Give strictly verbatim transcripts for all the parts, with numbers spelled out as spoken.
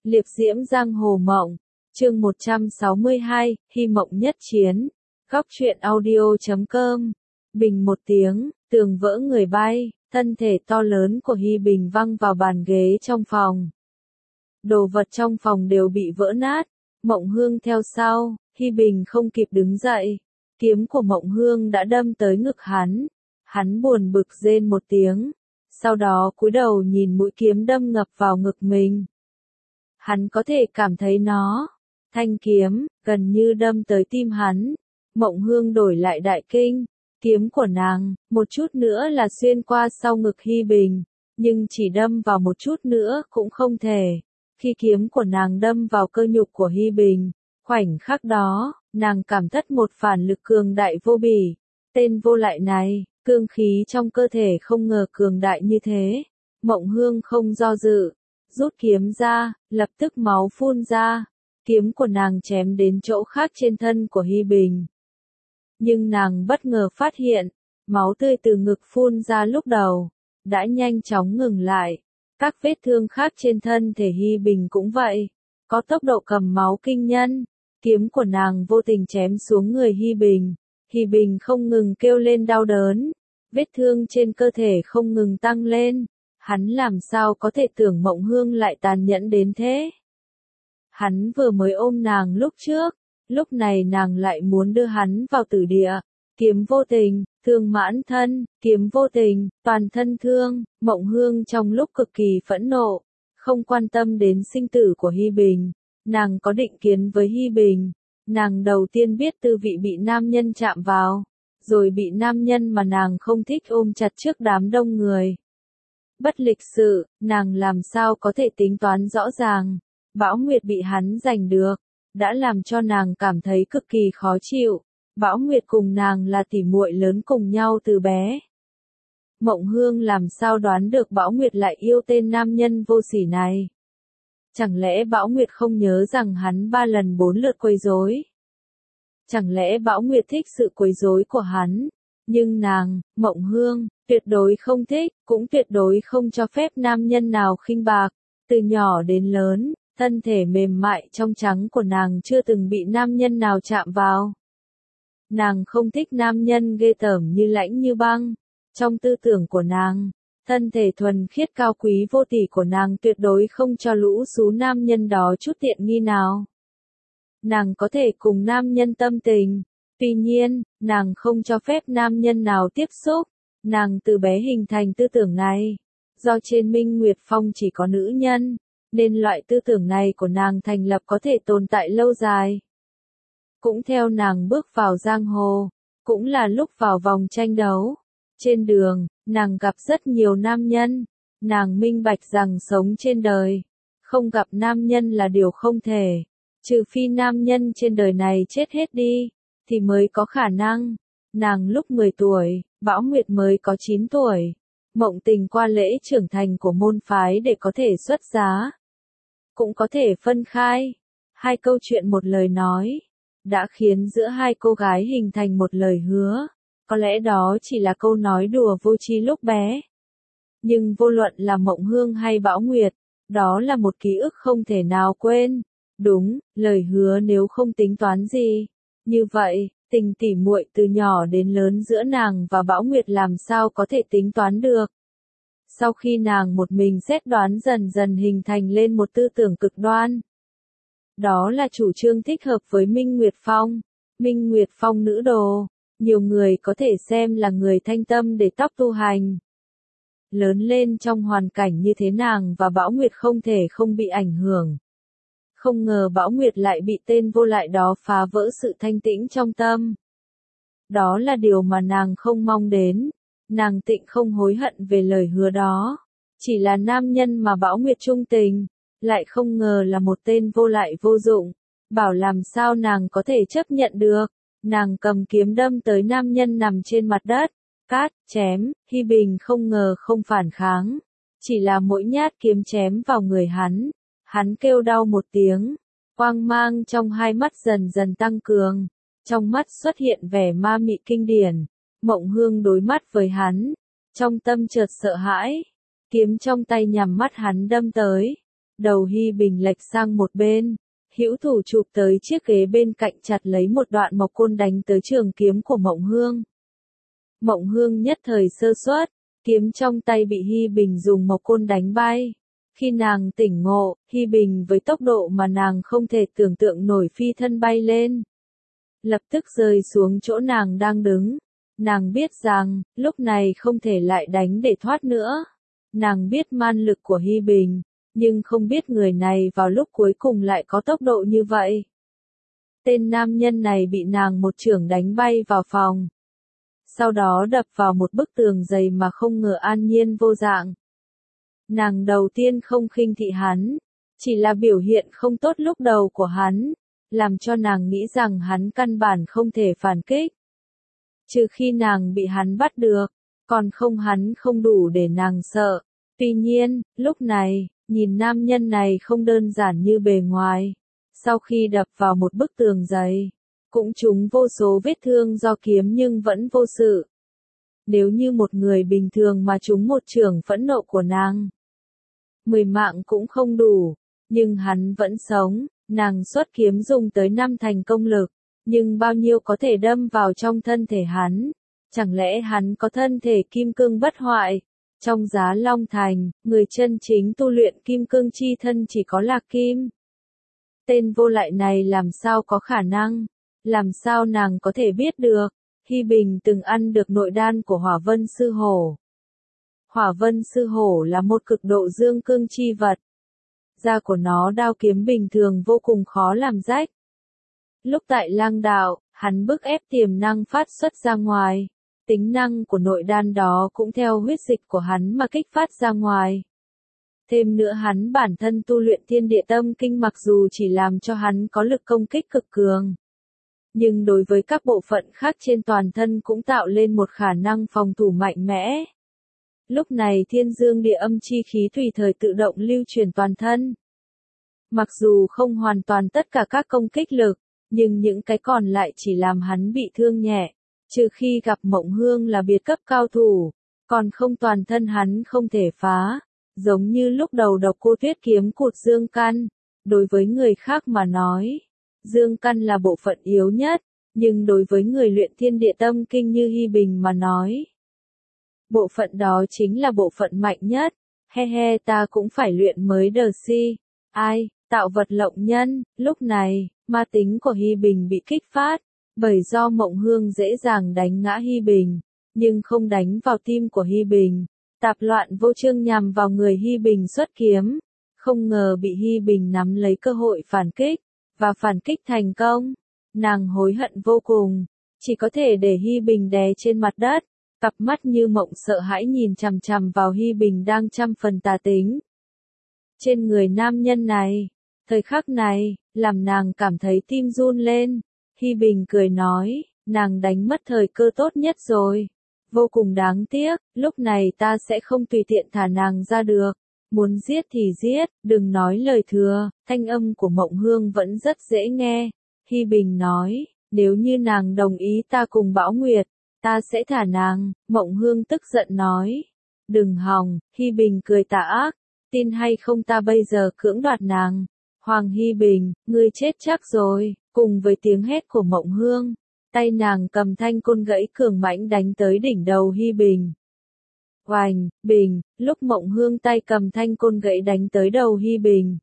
Liệp diễm giang hồ mộng, chương một trăm sáu mươi hai, hy mộng nhất chiến. Góc truyện audio chấm com. Bình một tiếng, tường vỡ người bay, thân thể to lớn của Hi Bình văng vào bàn ghế trong phòng. Đồ vật trong phòng đều bị vỡ nát, Mộng Hương theo sau, Hi Bình không kịp đứng dậy. Kiếm của Mộng Hương đã đâm tới ngực hắn. Hắn buồn bực rên một tiếng, sau đó cúi đầu nhìn mũi kiếm đâm ngập vào ngực mình. Hắn có thể cảm thấy nó, thanh kiếm, gần như đâm tới tim hắn. Mộng Hương đổi lại đại kinh, kiếm của nàng, một chút nữa là xuyên qua sau ngực Hi Bình, nhưng chỉ đâm vào một chút nữa cũng không thể. Khi kiếm của nàng đâm vào cơ nhục của Hi Bình, khoảnh khắc đó, nàng cảm thất một phản lực cường đại vô bỉ. Tên vô lại này, cương khí trong cơ thể không ngờ cường đại như thế. Mộng Hương không do dự, rút kiếm ra, lập tức máu phun ra. Kiếm của nàng chém đến chỗ khác trên thân của Hi Bình. Nhưng nàng bất ngờ phát hiện, máu tươi từ ngực phun ra lúc đầu, đã nhanh chóng ngừng lại. Các vết thương khác trên thân thể Hi Bình cũng vậy, có tốc độ cầm máu kinh nhân. Kiếm của nàng vô tình chém xuống người Hi Bình. Hi Bình không ngừng kêu lên đau đớn, vết thương trên cơ thể không ngừng tăng lên. Hắn làm sao có thể tưởng Mộng Hương lại tàn nhẫn đến thế? Hắn vừa mới ôm nàng lúc trước, lúc này nàng lại muốn đưa hắn vào tử địa. Kiếm vô tình, thương mãn thân, kiếm vô tình, toàn thân thương. Mộng Hương trong lúc cực kỳ phẫn nộ, không quan tâm đến sinh tử của Hi Bình. Nàng có định kiến với Hi Bình. Nàng đầu tiên biết tư vị bị nam nhân chạm vào, rồi bị nam nhân mà nàng không thích ôm chặt trước đám đông người. Bất lịch sự, nàng làm sao có thể tính toán rõ ràng. Bão Nguyệt bị hắn giành được, đã làm cho nàng cảm thấy cực kỳ khó chịu. Bão Nguyệt cùng nàng là tỉ muội lớn cùng nhau từ bé. Mộng Hương làm sao đoán được Bão Nguyệt lại yêu tên nam nhân vô sỉ này? Chẳng lẽ Bão Nguyệt không nhớ rằng hắn ba lần bốn lượt quấy rối? Chẳng lẽ Bão Nguyệt thích sự quấy rối của hắn? Nhưng nàng, Mộng Hương, tuyệt đối không thích, cũng tuyệt đối không cho phép nam nhân nào khinh bạc. Từ nhỏ đến lớn, thân thể mềm mại trong trắng của nàng chưa từng bị nam nhân nào chạm vào. Nàng không thích nam nhân ghê tởm như lãnh như băng. Trong tư tưởng của nàng, thân thể thuần khiết cao quý vô tỷ của nàng tuyệt đối không cho lũ xú nam nhân đó chút tiện nghi nào. Nàng có thể cùng nam nhân tâm tình, tuy nhiên, nàng không cho phép nam nhân nào tiếp xúc. Nàng từ bé hình thành tư tưởng này. Do trên Minh Nguyệt Phong chỉ có nữ nhân, nên loại tư tưởng này của nàng thành lập có thể tồn tại lâu dài. Cũng theo nàng bước vào giang hồ, cũng là lúc vào vòng tranh đấu. Trên đường, nàng gặp rất nhiều nam nhân. Nàng minh bạch rằng sống trên đời, không gặp nam nhân là điều không thể. Trừ phi nam nhân trên đời này chết hết đi, thì mới có khả năng. Nàng lúc mười tuổi, Bão Nguyệt mới có chín tuổi. Mộng Tình qua lễ trưởng thành của môn phái để có thể xuất giá. Cũng có thể phân khai. Hai câu chuyện một lời nói, đã khiến giữa hai cô gái hình thành một lời hứa. Có lẽ đó chỉ là câu nói đùa vô tri lúc bé. Nhưng vô luận là Mộng Hương hay Bão Nguyệt, đó là một ký ức không thể nào quên. Đúng, lời hứa nếu không tính toán gì. Như vậy, tình tỉ muội từ nhỏ đến lớn giữa nàng và Bão Nguyệt làm sao có thể tính toán được. Sau khi nàng một mình xét đoán dần dần hình thành lên một tư tưởng cực đoan. Đó là chủ trương thích hợp với Minh Nguyệt Phong. Minh Nguyệt Phong nữ đồ, nhiều người có thể xem là người thanh tâm để tóc tu hành. Lớn lên trong hoàn cảnh như thế nàng và Bão Nguyệt không thể không bị ảnh hưởng. Không ngờ Bão Nguyệt lại bị tên vô lại đó phá vỡ sự thanh tĩnh trong tâm. Đó là điều mà nàng không mong đến. Nàng tịnh không hối hận về lời hứa đó. Chỉ là nam nhân mà Bão Nguyệt trung tình, lại không ngờ là một tên vô lại vô dụng. Bảo làm sao nàng có thể chấp nhận được. Nàng cầm kiếm đâm tới nam nhân nằm trên mặt đất. Cát, chém, Hi Bình không ngờ không phản kháng. Chỉ là mỗi nhát kiếm chém vào người hắn. Hắn kêu đau một tiếng. Quang mang trong hai mắt dần dần tăng cường. Trong mắt xuất hiện vẻ ma mị kinh điển. Mộng Hương đối mắt với hắn. Trong tâm chợt sợ hãi. Kiếm trong tay nhằm mắt hắn đâm tới. Đầu Hi Bình lệch sang một bên, hữu thủ chụp tới chiếc ghế bên cạnh chặt lấy một đoạn mộc côn đánh tới trường kiếm của Mộng Hương. Mộng Hương nhất thời sơ suất, kiếm trong tay bị Hi Bình dùng mộc côn đánh bay. Khi nàng tỉnh ngộ, Hi Bình với tốc độ mà nàng không thể tưởng tượng nổi phi thân bay lên. Lập tức rơi xuống chỗ nàng đang đứng. Nàng biết rằng, lúc này không thể lại đánh để thoát nữa. Nàng biết man lực của Hi Bình, nhưng không biết người này vào lúc cuối cùng lại có tốc độ như vậy. Tên nam nhân này bị nàng một chưởng đánh bay vào phòng. Sau đó đập vào một bức tường dày mà không ngờ an nhiên vô dạng. Nàng đầu tiên không khinh thị hắn, chỉ là biểu hiện không tốt lúc đầu của hắn, làm cho nàng nghĩ rằng hắn căn bản không thể phản kích. Trừ khi nàng bị hắn bắt được, còn không hắn không đủ để nàng sợ. Tuy nhiên, lúc này, nhìn nam nhân này không đơn giản như bề ngoài. Sau khi đập vào một bức tường dày, cũng trúng vô số vết thương do kiếm nhưng vẫn vô sự. Nếu như một người bình thường mà trúng một chưởng phẫn nộ của nàng, mười mạng cũng không đủ, nhưng hắn vẫn sống. Nàng xuất kiếm dùng tới năm thành công lực, nhưng bao nhiêu có thể đâm vào trong thân thể hắn? Chẳng lẽ hắn có thân thể kim cương bất hoại? Trong Giá Long Thành, người chân chính tu luyện kim cương chi thân chỉ có Lạc Kim. Tên vô lại này làm sao có khả năng? Làm sao nàng có thể biết được? Hi Bình từng ăn được nội đan của Hỏa Vân Sư Hổ. Hỏa Vân Sư Hổ là một cực độ dương cương chi vật. Da của nó đao kiếm bình thường vô cùng khó làm rách. Lúc tại Lang Đạo, hắn bức ép tiềm năng phát xuất ra ngoài. Tính năng của nội đan đó cũng theo huyết dịch của hắn mà kích phát ra ngoài. Thêm nữa hắn bản thân tu luyện Thiên Địa Tâm Kinh mặc dù chỉ làm cho hắn có lực công kích cực cường, nhưng đối với các bộ phận khác trên toàn thân cũng tạo lên một khả năng phòng thủ mạnh mẽ. Lúc này Thiên Dương Địa Âm chi khí tùy thời tự động lưu truyền toàn thân. Mặc dù không hoàn toàn tất cả các công kích lực, nhưng những cái còn lại chỉ làm hắn bị thương nhẹ. Trừ khi gặp Mộng Hương là biệt cấp cao thủ, còn không toàn thân hắn không thể phá. Giống như lúc đầu Độc Cô Tuyết kiếm cụt dương căn. Đối với người khác mà nói, dương căn là bộ phận yếu nhất, nhưng đối với người luyện Thiên Địa Tâm Kinh như Hi Bình mà nói, bộ phận đó chính là bộ phận mạnh nhất. He he, ta cũng phải luyện mới đờ si. Ai, tạo vật lộng nhân. Lúc này, ma tính của Hi Bình bị kích phát, bởi do Mộng Hương dễ dàng đánh ngã Hi Bình, nhưng không đánh vào tim của Hi Bình. Tạp loạn vô chương nhằm vào người Hi Bình xuất kiếm, không ngờ bị Hi Bình nắm lấy cơ hội phản kích, và phản kích thành công. Nàng hối hận vô cùng, chỉ có thể để Hi Bình đè trên mặt đất, cặp mắt như mộng sợ hãi nhìn chằm chằm vào Hi Bình đang trăm phần tà tính. Trên người nam nhân này, thời khắc này, làm nàng cảm thấy tim run lên. Hi Bình cười nói, nàng đánh mất thời cơ tốt nhất rồi. Vô cùng đáng tiếc, lúc này ta sẽ không tùy tiện thả nàng ra được. Muốn giết thì giết, đừng nói lời thừa. Thanh âm của Mộng Hương vẫn rất dễ nghe. Hi Bình nói, nếu như nàng đồng ý ta cùng Bão Nguyệt, ta sẽ thả nàng. Mộng Hương tức giận nói, đừng hòng. Hi Bình cười tà ác, tin hay không ta bây giờ cưỡng đoạt nàng. Hoàng Hi Bình, ngươi chết chắc rồi. Cùng với tiếng hét của Mộng Hương, tay nàng cầm thanh côn gãy cường mãnh đánh tới đỉnh đầu Hi Bình. Oành, bình, lúc Mộng Hương tay cầm thanh côn gãy đánh tới đầu Hi Bình.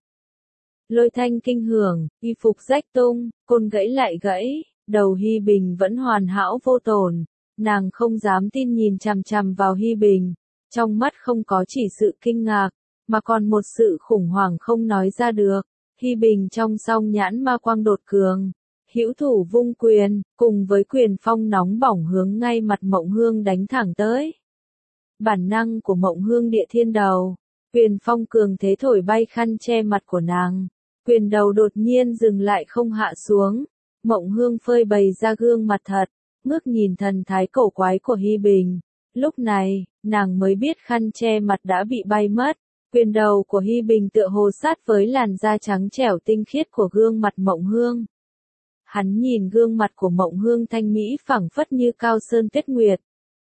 Lôi thanh kinh hưởng, y phục rách tung, côn gãy lại gãy, đầu Hi Bình vẫn hoàn hảo vô tổn. Nàng không dám tin nhìn chằm chằm vào Hi Bình, trong mắt không có chỉ sự kinh ngạc, mà còn một sự khủng hoảng không nói ra được. Hi Bình trong song nhãn ma quang đột cường, hữu thủ vung quyền, cùng với quyền phong nóng bỏng hướng ngay mặt Mộng Hương đánh thẳng tới. Bản năng của Mộng Hương địa thiên đầu, quyền phong cường thế thổi bay khăn che mặt của nàng, quyền đầu đột nhiên dừng lại không hạ xuống. Mộng Hương phơi bày ra gương mặt thật, ngước nhìn thần thái cổ quái của Hi Bình. Lúc này, nàng mới biết khăn che mặt đã bị bay mất. Quyền đầu của Hi Bình tựa hồ sát với làn da trắng trẻo tinh khiết của gương mặt Mộng Hương. Hắn nhìn gương mặt của Mộng Hương thanh mỹ phẳng phất như cao sơn tuyết nguyệt.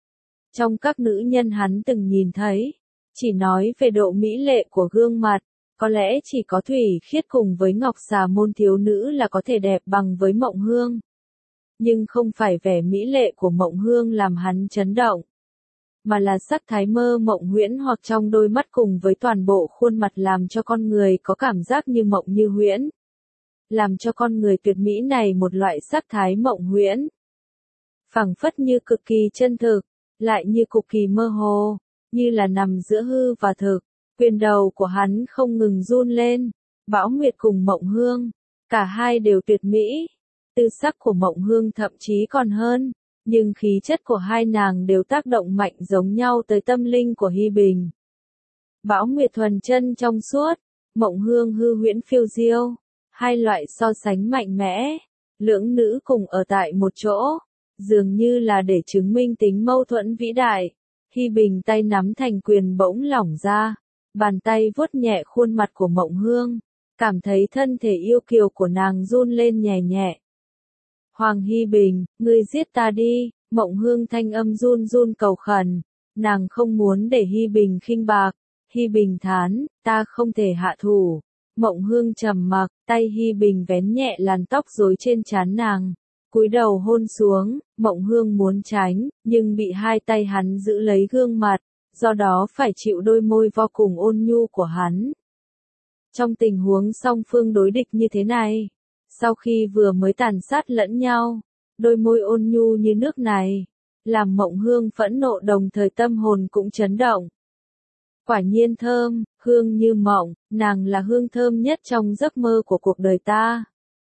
Trong các nữ nhân hắn từng nhìn thấy, chỉ nói về độ mỹ lệ của gương mặt, Có lẽ chỉ có Thủy Khiết cùng với Ngọc Xà môn thiếu nữ là có thể đẹp bằng với Mộng Hương. Nhưng không phải vẻ mỹ lệ của Mộng Hương làm hắn chấn động, mà là sắc thái mơ mộng huyễn hoặc trong đôi mắt cùng với toàn bộ khuôn mặt làm cho con người có cảm giác như mộng như huyễn. Làm cho con người tuyệt mỹ này một loại sắc thái mộng huyễn. Phảng phất như cực kỳ chân thực, lại như cực kỳ mơ hồ, như là nằm giữa hư và thực. Quyền đầu của hắn không ngừng run lên. Bão Nguyệt cùng Mộng Hương, cả hai đều tuyệt mỹ. Tư sắc của Mộng Hương thậm chí còn hơn, nhưng khí chất của hai nàng đều tác động mạnh giống nhau tới tâm linh của Hi Bình. Bão Nguyệt thuần chân trong suốt, Mộng Hương hư huyễn phiêu diêu, hai loại so sánh mạnh mẽ, lưỡng nữ cùng ở tại một chỗ, dường như là để chứng minh tính mâu thuẫn vĩ đại. Hi Bình tay nắm thành quyền bỗng lỏng ra, bàn tay vuốt nhẹ khuôn mặt của Mộng Hương, cảm thấy thân thể yêu kiều của nàng run lên nhẹ nhẹ. Hoàng Hi Bình, ngươi giết ta đi, Mộng Hương thanh âm run run cầu khẩn, nàng không muốn để Hi Bình khinh bạc. Hi Bình thán, ta không thể hạ thủ. Mộng Hương trầm mặc, tay Hi Bình vén nhẹ làn tóc rối trên trán nàng, cúi đầu hôn xuống. Mộng Hương muốn tránh, nhưng bị hai tay hắn giữ lấy gương mặt, do đó phải chịu đôi môi vô cùng ôn nhu của hắn. Trong tình huống song phương đối địch như thế này, sau khi vừa mới tàn sát lẫn nhau, đôi môi ôn nhu như nước này, làm Mộng Hương phẫn nộ đồng thời tâm hồn cũng chấn động. Quả nhiên thơm, hương như mộng, nàng là hương thơm nhất trong giấc mơ của cuộc đời ta.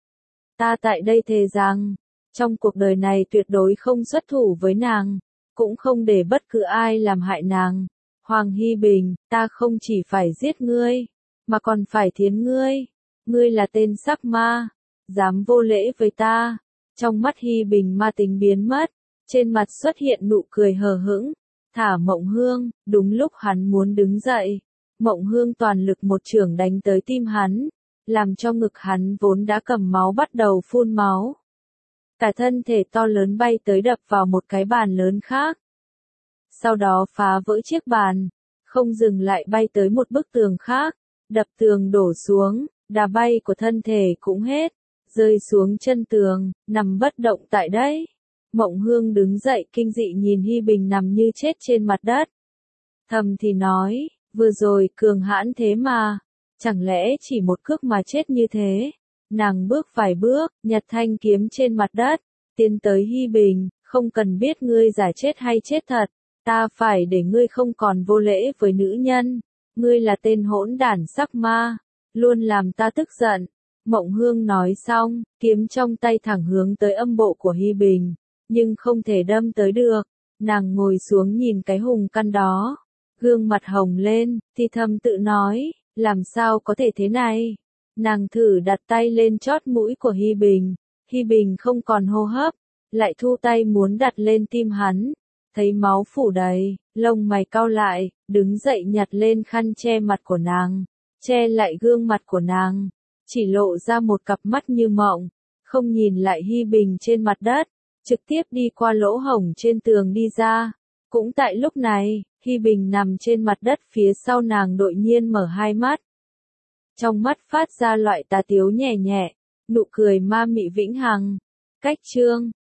Ta tại đây thề rằng, trong cuộc đời này tuyệt đối không xuất thủ với nàng, cũng không để bất cứ ai làm hại nàng. Hoàng Hi Bình, ta không chỉ phải giết ngươi, mà còn phải thiến ngươi. Ngươi là tên sắc ma, dám vô lễ với ta. Trong mắt Hi Bình ma tính biến mất, trên mặt xuất hiện nụ cười hờ hững. Thả Mộng Hương, đúng lúc hắn muốn đứng dậy, Mộng Hương toàn lực một chưởng đánh tới tim hắn, làm cho ngực hắn vốn đã cầm máu bắt đầu phun máu. Cả thân thể to lớn bay tới đập vào một cái bàn lớn khác. Sau đó phá vỡ chiếc bàn, không dừng lại bay tới một bức tường khác, đập tường đổ xuống, đà bay của thân thể cũng hết, rơi xuống chân tường, nằm bất động tại đấy. Mộng Hương đứng dậy kinh dị nhìn Hi Bình nằm như chết trên mặt đất. Thầm thì nói, vừa rồi cường hãn thế mà, chẳng lẽ chỉ một cước mà chết như thế. Nàng bước vài bước, nhặt thanh kiếm trên mặt đất, tiến tới Hi Bình, không cần biết ngươi giả chết hay chết thật, ta phải để ngươi không còn vô lễ với nữ nhân. Ngươi là tên hỗn đản sắc ma, luôn làm ta tức giận. Mộng Hương nói xong, kiếm trong tay thẳng hướng tới âm bộ của Hi Bình, nhưng không thể đâm tới được. Nàng ngồi xuống nhìn cái hùng căn đó, gương mặt hồng lên, thì thầm tự nói, làm sao có thể thế này. Nàng thử đặt tay lên chót mũi của Hi Bình, Hi Bình không còn hô hấp, lại thu tay muốn đặt lên tim hắn, thấy máu phủ đầy, lông mày cau lại, đứng dậy nhặt lên khăn che mặt của nàng, che lại gương mặt của nàng, chỉ lộ ra một cặp mắt như mộng, không nhìn lại Hi Bình trên mặt đất, trực tiếp đi qua lỗ hổng trên tường đi ra. Cũng tại lúc này, Hi Bình nằm trên mặt đất phía sau nàng đột nhiên mở hai mắt. Trong mắt phát ra loại tà tiếu nhẹ nhẹ, nụ cười ma mị vĩnh hằng. Cách chương